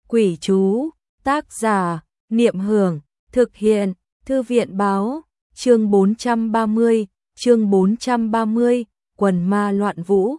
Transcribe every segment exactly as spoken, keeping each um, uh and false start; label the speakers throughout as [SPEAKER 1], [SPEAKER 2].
[SPEAKER 1] Quỷ chú, tác giả, Niệm Hưởng, thực hiện, Thư viện báo, chương bốn trăm ba mươi, chương bốn trăm ba mươi, quần ma loạn vũ.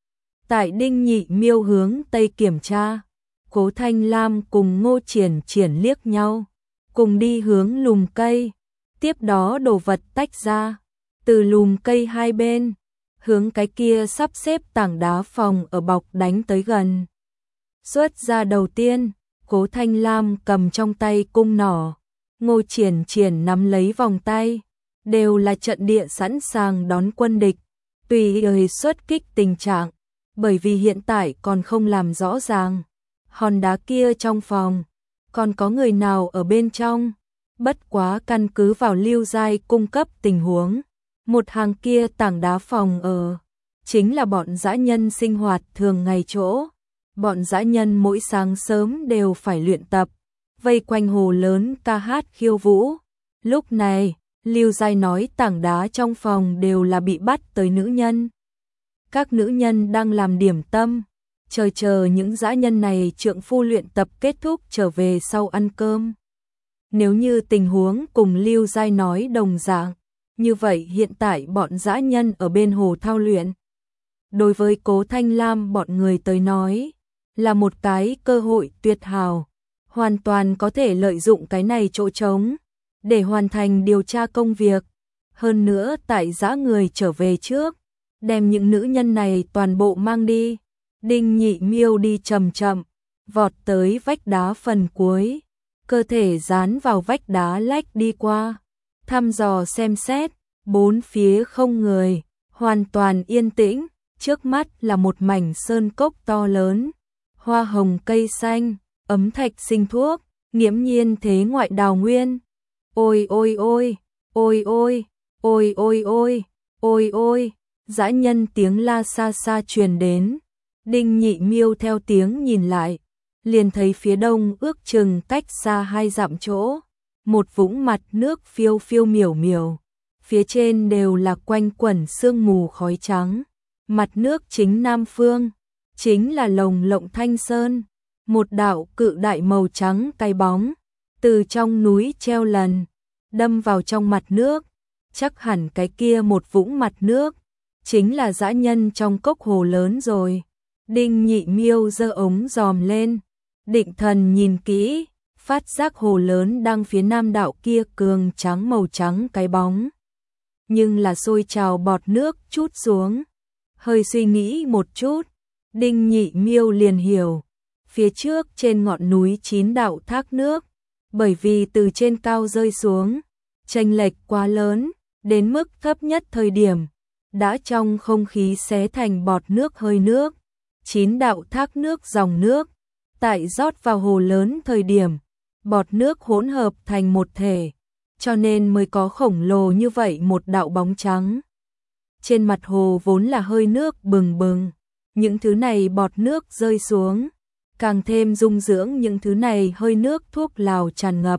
[SPEAKER 1] Tại Đinh Nhị Miêu hướng Tây kiểm tra, Cố Thanh Lam cùng Ngô Triển Triển liếc nhau, cùng đi hướng lùm cây, tiếp đó đồ vật tách ra, từ lùm cây hai bên, hướng cái kia sắp xếp tảng đá phòng ở bọc đánh tới gần. Xuất ra đầu tiên, Cố Thanh Lam cầm trong tay cung nỏ, Ngô Triển Triển nắm lấy vòng tay, đều là trận địa sẵn sàng đón quân địch, tùy thời xuất kích tình trạng, bởi vì hiện tại còn không làm rõ ràng, hòn đá kia trong phòng, còn có người nào ở bên trong, bất quá căn cứ vào Lưu Giai cung cấp tình huống, một hàng kia tảng đá phòng ở, chính là bọn dã nhân sinh hoạt thường ngày chỗ. Bọn dã nhân mỗi sáng sớm đều phải luyện tập, vây quanh hồ lớn ca hát khiêu vũ. Lúc này, Lưu Giai nói tảng đá trong phòng đều là bị bắt tới nữ nhân. Các nữ nhân đang làm điểm tâm, chờ chờ những dã nhân này trượng phu luyện tập kết thúc trở về sau ăn cơm. Nếu như tình huống cùng Lưu Giai nói đồng dạng, như vậy hiện tại bọn dã nhân ở bên hồ thao luyện. Đối với Cố Thanh Lam bọn người tới nói, là một cái cơ hội tuyệt hảo, hoàn toàn có thể lợi dụng cái này chỗ trống để hoàn thành điều tra công việc. Hơn nữa tại dã người trở về trước, đem những nữ nhân này toàn bộ mang đi. Đinh Nhị Miêu đi chậm chậm, vọt tới vách đá phần cuối, cơ thể dán vào vách đá lách đi qua, thăm dò xem xét, bốn phía không người, hoàn toàn yên tĩnh, trước mắt là một mảnh sơn cốc to lớn. Hoa hồng cây xanh, ấm thạch sinh thuốc, nghiễm nhiên thế ngoại đào nguyên. Ôi ôi ôi, ôi ôi, ôi ôi ôi, ôi ôi, dã nhân tiếng la xa xa truyền đến. Đinh Nhị Miêu theo tiếng nhìn lại, liền thấy phía đông ước chừng cách xa hai dặm chỗ, một vũng mặt nước phiêu phiêu miểu miểu, phía trên đều là quanh quẩn sương mù khói trắng, mặt nước chính nam phương. Chính là lồng lộng Thanh Sơn, một đạo cự đại màu trắng cái bóng, từ trong núi treo lần, đâm vào trong mặt nước, chắc hẳn cái kia một vũng mặt nước, chính là dã nhân trong cốc hồ lớn rồi. Đinh Nhị Miêu giơ ống dòm lên, định thần nhìn kỹ, phát giác hồ lớn đang phía nam đạo kia cường trắng màu trắng cái bóng. Nhưng là sôi trào bọt nước chút xuống, hơi suy nghĩ một chút. Đinh Nhị Miêu liền hiểu, phía trước trên ngọn núi chín đạo thác nước, bởi vì từ trên cao rơi xuống, chênh lệch quá lớn, đến mức thấp nhất thời điểm, đã trong không khí xé thành bọt nước hơi nước. Chín đạo thác nước dòng nước, tại rót vào hồ lớn thời điểm, bọt nước hỗn hợp thành một thể, cho nên mới có khổng lồ như vậy một đạo bóng trắng. Trên mặt hồ vốn là hơi nước bừng bừng. Những thứ này bọt nước rơi xuống, càng thêm dung dưỡng những thứ này hơi nước thuốc lào tràn ngập.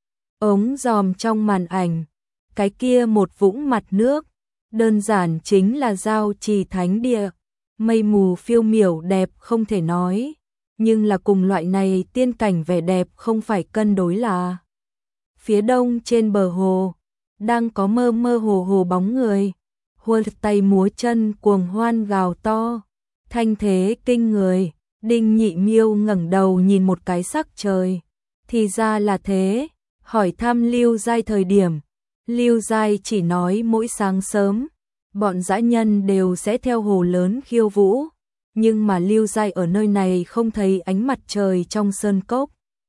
[SPEAKER 1] Ống dòm trong màn ảnh, cái kia một vũng mặt nước, đơn giản chính là giao trì thánh địa, mây mù phiêu miểu đẹp không thể nói, nhưng là cùng loại này tiên cảnh vẻ đẹp không phải cân đối là. Phía đông trên bờ hồ, đang có mơ mơ hồ hồ bóng người, huơ tay múa chân cuồng hoan gào to. Thanh thế kinh người, Đinh Nhị Miêu ngẩng đầu nhìn một cái sắc trời, thì ra là thế, hỏi thăm Lưu Giai thời điểm, Lưu Giai chỉ nói mỗi sáng sớm, bọn dã nhân đều sẽ theo hồ lớn khiêu vũ, nhưng mà Lưu Giai ở nơi này không thấy ánh mặt trời trong sơn cốc,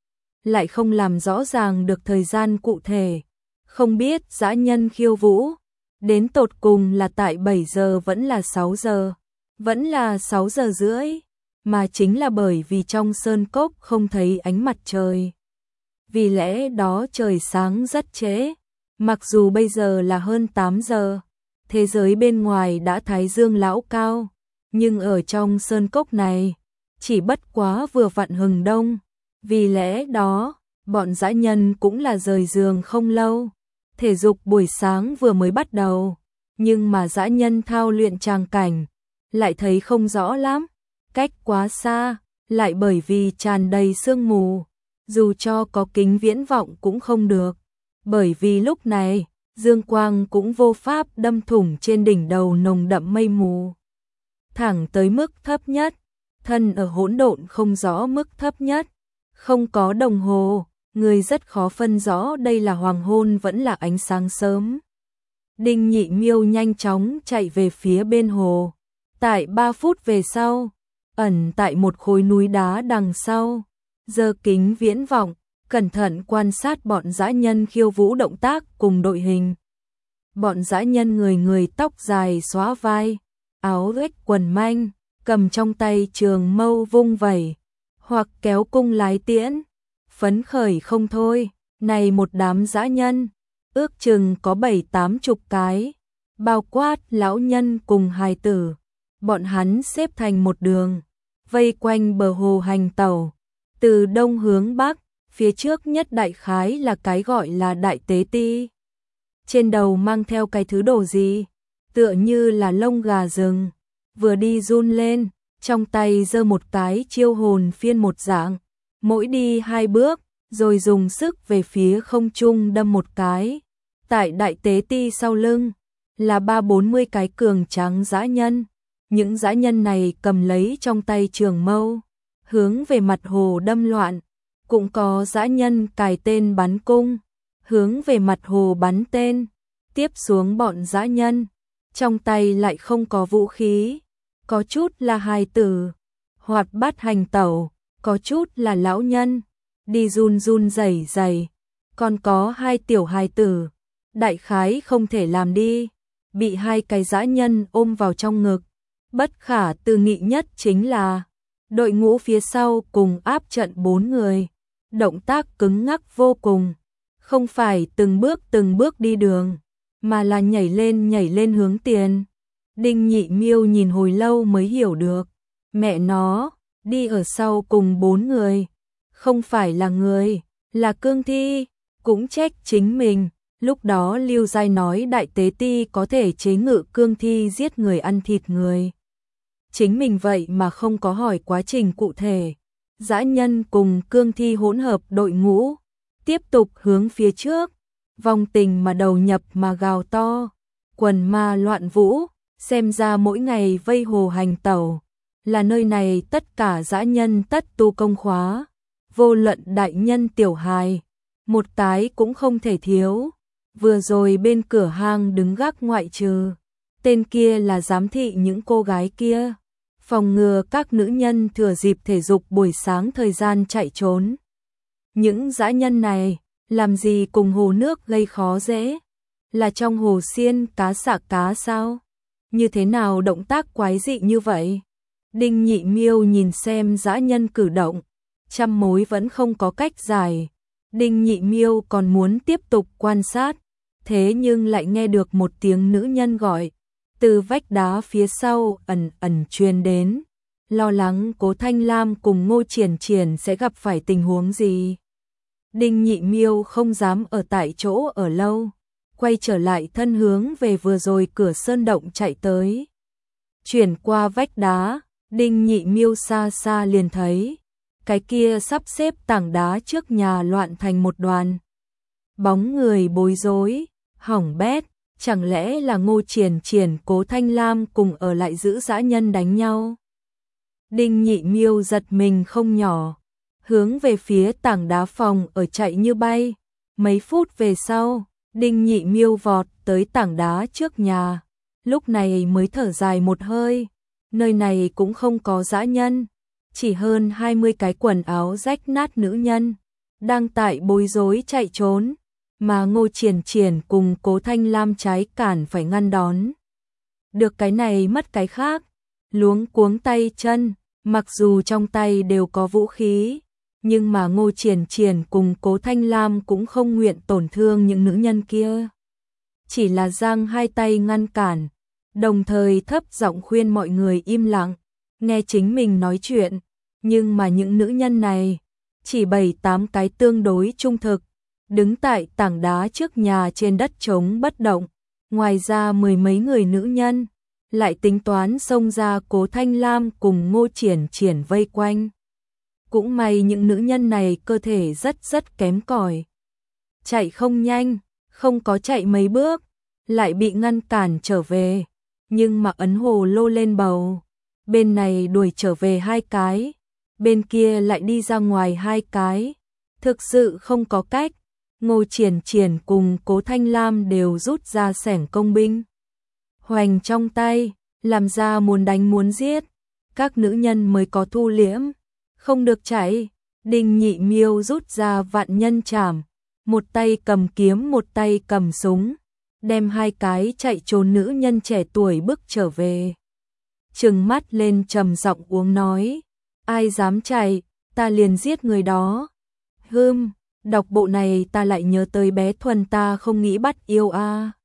[SPEAKER 1] lại không làm rõ ràng được thời gian cụ thể, không biết dã nhân khiêu vũ, đến tột cùng là tại bảy giờ vẫn là sáu giờ. Vẫn là sáu giờ rưỡi, mà chính là bởi vì trong sơn cốc không thấy ánh mặt trời. Vì lẽ đó trời sáng rất trễ, mặc dù bây giờ là hơn tám giờ, thế giới bên ngoài đã thái dương lão cao, nhưng ở trong sơn cốc này, chỉ bất quá vừa vặn hừng đông. Vì lẽ đó, bọn dã nhân cũng là rời giường không lâu, thể dục buổi sáng vừa mới bắt đầu, nhưng mà dã nhân thao luyện tràng cảnh, lại thấy không rõ lắm, cách quá xa, lại bởi vì tràn đầy sương mù, dù cho có kính viễn vọng cũng không được, bởi vì lúc này, dương quang cũng vô pháp đâm thủng trên đỉnh đầu nồng đậm mây mù. Thẳng tới mức thấp nhất, thân ở hỗn độn không rõ mức thấp nhất, không có đồng hồ, người rất khó phân rõ đây là hoàng hôn vẫn là ánh sáng sớm. Đinh Nhị Miêu nhanh chóng chạy về phía bên hồ. Tại ba phút về sau, ẩn tại một khối núi đá đằng sau, giơ kính viễn vọng, cẩn thận quan sát bọn dã nhân khiêu vũ động tác cùng đội hình. Bọn dã nhân người người tóc dài xóa vai, áo rách quần manh, cầm trong tay trường mâu vung vẩy, hoặc kéo cung lái tiễn, phấn khởi không thôi. Này một đám dã nhân, ước chừng có bảy tám chục cái, bao quát lão nhân cùng hài tử. Bọn hắn xếp thành một đường, vây quanh bờ hồ hành tẩu, từ đông hướng bắc, phía trước nhất đại khái là cái gọi là đại tế ti. Trên đầu mang theo cái thứ đồ gì, tựa như là lông gà rừng, vừa đi run lên, trong tay giơ một cái chiêu hồn phiên một dạng, mỗi đi hai bước, rồi dùng sức về phía không trung đâm một cái. Tại đại tế ti sau lưng, là ba bốn mươi cái cường tráng dã nhân. Những dã nhân này cầm lấy trong tay trường mâu, hướng về mặt hồ đâm loạn. Cũng có dã nhân cài tên bắn cung, hướng về mặt hồ bắn tên. Tiếp xuống bọn dã nhân, trong tay lại không có vũ khí, có chút là hài tử, hoạt bát hành tẩu, có chút là lão nhân, đi run run rẩy rẩy, còn có hai tiểu hài tử, đại khái không thể làm đi, bị hai cái dã nhân ôm vào trong ngực. Bất khả tư nghị nhất chính là đội ngũ phía sau cùng áp trận bốn người, động tác cứng ngắc vô cùng, không phải từng bước từng bước đi đường, mà là nhảy lên nhảy lên hướng tiền. Đinh Nhị Miêu nhìn hồi lâu mới hiểu được, mẹ nó, đi ở sau cùng bốn người, không phải là người, là cương thi, cũng trách chính mình. Lúc đó Lưu Giai nói đại tế ti có thể chế ngự cương thi giết người ăn thịt người. Chính mình vậy mà không có hỏi quá trình cụ thể. Dã nhân cùng cương thi hỗn hợp đội ngũ, tiếp tục hướng phía trước, vòng tình mà đầu nhập mà gào to, quần ma loạn vũ, xem ra mỗi ngày vây hồ hành tẩu, là nơi này tất cả dã nhân tất tu công khóa, vô luận đại nhân tiểu hài, một tái cũng không thể thiếu. Vừa rồi bên cửa hang đứng gác ngoại trừ, tên kia là giám thị những cô gái kia, phòng ngừa các nữ nhân thừa dịp thể dục buổi sáng thời gian chạy trốn. Những dã nhân này, làm gì cùng hồ nước gây khó dễ? Là trong hồ xiên cá xả cá sao? Như thế nào động tác quái dị như vậy? Đinh Nhị Miêu nhìn xem dã nhân cử động, trăm mối vẫn không có cách giải. Đinh Nhị Miêu còn muốn tiếp tục quan sát, thế nhưng lại nghe được một tiếng nữ nhân gọi, từ vách đá phía sau ẩn ẩn truyền đến, lo lắng Cố Thanh Lam cùng Ngô Triển Triển sẽ gặp phải tình huống gì. Đinh Nhị Miêu không dám ở tại chỗ ở lâu, quay trở lại thân hướng về vừa rồi cửa sơn động chạy tới. Chuyển qua vách đá, Đinh Nhị Miêu xa xa liền thấy, cái kia sắp xếp tảng đá trước nhà loạn thành một đoàn. Bóng người bối rối, hỏng bét, chẳng lẽ là Ngô Triển Triển Cố Thanh Lam cùng ở lại giữ dã nhân đánh nhau. Đinh Nhị Miêu giật mình không nhỏ, hướng về phía tảng đá phòng ở chạy như bay. Mấy phút về sau, Đinh Nhị Miêu vọt tới tảng đá trước nhà, lúc này mới thở dài một hơi, nơi này cũng không có dã nhân, chỉ hơn hai mươi cái quần áo rách nát nữ nhân, đang tại bối rối chạy trốn, mà Ngô Triển Triển cùng Cố Thanh Lam trái cản phải ngăn đón. Được cái này mất cái khác, luống cuống tay chân, mặc dù trong tay đều có vũ khí, nhưng mà Ngô Triển Triển cùng Cố Thanh Lam cũng không nguyện tổn thương những nữ nhân kia. Chỉ là giang hai tay ngăn cản, đồng thời thấp giọng khuyên mọi người im lặng, nghe chính mình nói chuyện, nhưng mà những nữ nhân này, chỉ bảy tám cái tương đối trung thực, đứng tại tảng đá trước nhà trên đất trống bất động, ngoài ra mười mấy người nữ nhân, lại tính toán xông ra Cố Thanh Lam cùng Ngô Triển Triển vây quanh. Cũng may những nữ nhân này cơ thể rất rất kém cỏi. Chạy không nhanh, không có chạy mấy bước, lại bị ngăn cản trở về. Nhưng mà ấn hồ lô lên bầu, bên này đuổi trở về hai cái, bên kia lại đi ra ngoài hai cái. Thực sự không có cách, Ngô Triển Triển cùng Cố Thanh Lam đều rút ra xẻng công binh hoành trong tay, làm ra muốn đánh muốn giết. Các nữ nhân mới có thu liễm, không được chạy. Đinh Nhị Miêu rút ra vạn nhân trảm, một tay cầm kiếm một tay cầm súng, đem hai cái chạy trốn nữ nhân trẻ tuổi bước trở về. Trừng mắt lên trầm giọng uống nói, ai dám chạy, ta liền giết người đó. Hừm, đọc bộ này ta lại nhớ tới bé Thuần ta không nghĩ bắt yêu a. À.